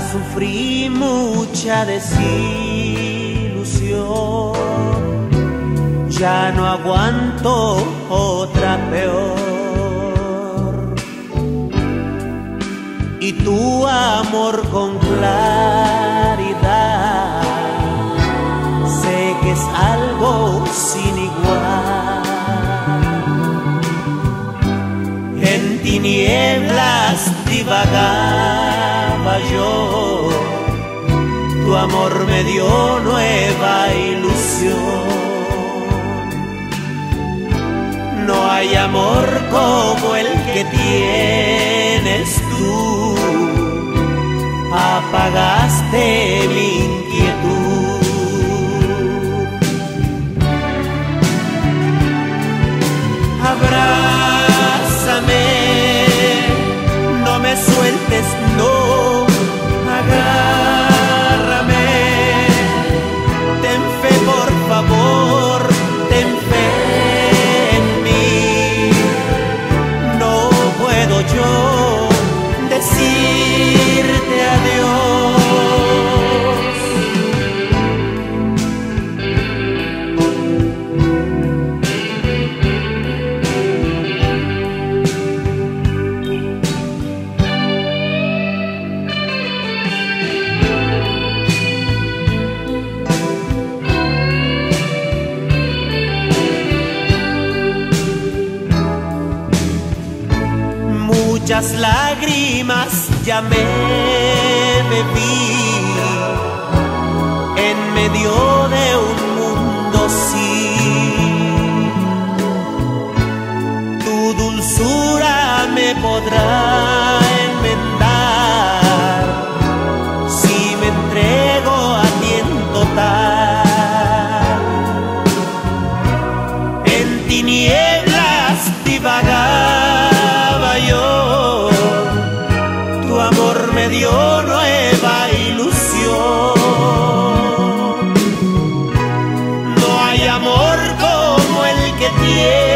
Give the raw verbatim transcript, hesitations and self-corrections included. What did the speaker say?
sufrí mucha desilusión, ya no aguanto otra peor. Y tu amor con claridad, sé que es algo sin igual. En tinieblas divagaba yo, tu amor me dio nueva ilusión. No hay amor como el que tienes tú, apagaste mi inquietud. Abrázame, no me sueltes, no, agárrame. Ten fe, por favor, ten fe en mí. No puedo yo decirte adiós. Muchas lágrimas ya me bebí en medio de un mundo sin. Tu dulzura me podrá enmendar si me entrego a ti en total. En tinieblas divagaba yo, tu amor me dio nueva ilusión. No hay amor como el que tiene